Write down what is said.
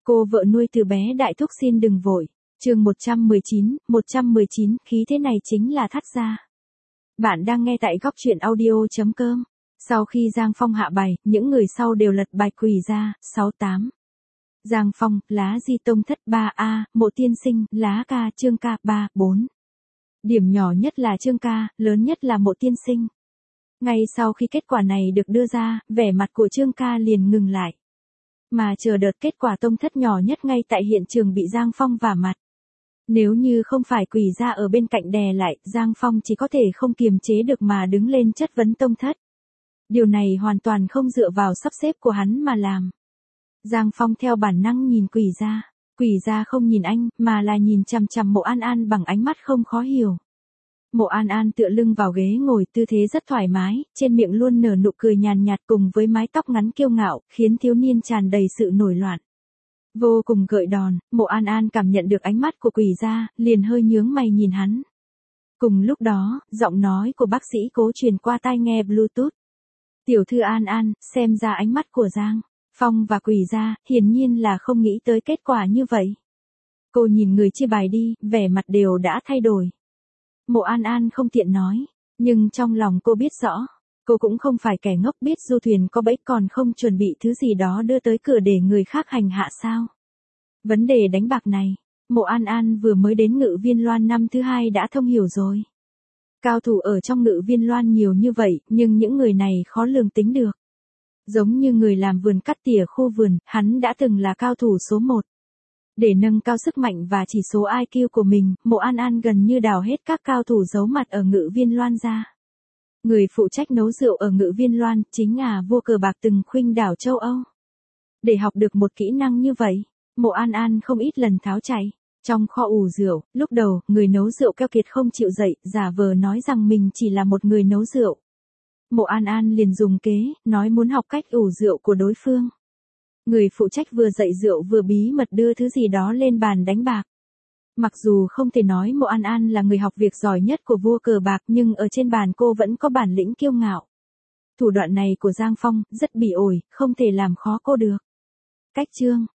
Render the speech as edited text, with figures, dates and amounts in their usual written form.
Cô vợ nuôi từ bé đại thúc xin đừng vội. Chương 119, khí thế này chính là thắt ra. Bạn đang nghe tại góc truyện audio.com. Sau khi Giang Phong hạ bài, những người sau đều lật bài quỳ ra, 68. Giang Phong, lá di tông thất 3A, mộ tiên sinh, lá ca, chương ca, 3, 4. Điểm nhỏ nhất là chương ca, lớn nhất là mộ tiên sinh. Ngay sau khi kết quả này được đưa ra, vẻ mặt của chương ca liền ngừng lại. Mà chờ đợt kết quả tông thất nhỏ nhất ngay tại hiện trường bị Giang Phong vả mặt. Nếu như không phải quỳ ra ở bên cạnh đè lại, Giang Phong chỉ có thể không kiềm chế được mà đứng lên chất vấn tông thất. Điều này hoàn toàn không dựa vào sắp xếp của hắn mà làm. Giang Phong theo bản năng nhìn quỳ ra không nhìn anh, mà là nhìn chằm chằm Mộ An An bằng ánh mắt không khó hiểu. Mộ An An tựa lưng vào ghế ngồi, tư thế rất thoải mái, trên miệng luôn nở nụ cười nhàn nhạt cùng với mái tóc ngắn kiêu ngạo, khiến thiếu niên tràn đầy sự nổi loạn. Vô cùng gợi đòn, Mộ An An cảm nhận được ánh mắt của quỳ ra, liền hơi nhướng mày nhìn hắn. Cùng lúc đó, giọng nói của bác sĩ Cố truyền qua tai nghe Bluetooth. Tiểu thư An An, xem ra ánh mắt của Giang Phong và quỳ ra, hiển nhiên là không nghĩ tới kết quả như vậy. Cô nhìn người chia bài đi, vẻ mặt đều đã thay đổi. Mộ An An không tiện nói, nhưng trong lòng cô biết rõ, cô cũng không phải kẻ ngốc, biết du thuyền có bẫy còn không chuẩn bị thứ gì đó đưa tới cửa để người khác hành hạ sao. Vấn đề đánh bạc này, Mộ An An vừa mới đến Ngự Viên Loan năm thứ 2 đã thông hiểu rồi. Cao thủ ở trong Ngự Viên Loan nhiều như vậy, nhưng những người này khó lường tính được. Giống như người làm vườn cắt tỉa khu vườn, hắn đã từng là cao thủ số 1. Để nâng cao sức mạnh và chỉ số IQ của mình, Mộ An An gần như đào hết các cao thủ giấu mặt ở Ngự Viên Loan ra. Người phụ trách nấu rượu ở Ngự Viên Loan chính là vua cờ bạc từng khuynh đảo châu Âu. Để học được một kỹ năng như vậy, Mộ An An không ít lần tháo chạy. Trong kho ủ rượu, lúc đầu, người nấu rượu keo kiệt không chịu dậy, giả vờ nói rằng mình chỉ là một người nấu rượu. Mộ An An liền dùng kế, nói muốn học cách ủ rượu của đối phương. Người phụ trách vừa dạy rượu vừa bí mật đưa thứ gì đó lên bàn đánh bạc. Mặc dù không thể nói Mộ An An là người học việc giỏi nhất của vua cờ bạc, nhưng ở trên bàn cô vẫn có bản lĩnh kiêu ngạo. Thủ đoạn này của Giang Phong rất bỉ ổi, không thể làm khó cô được. Cách chương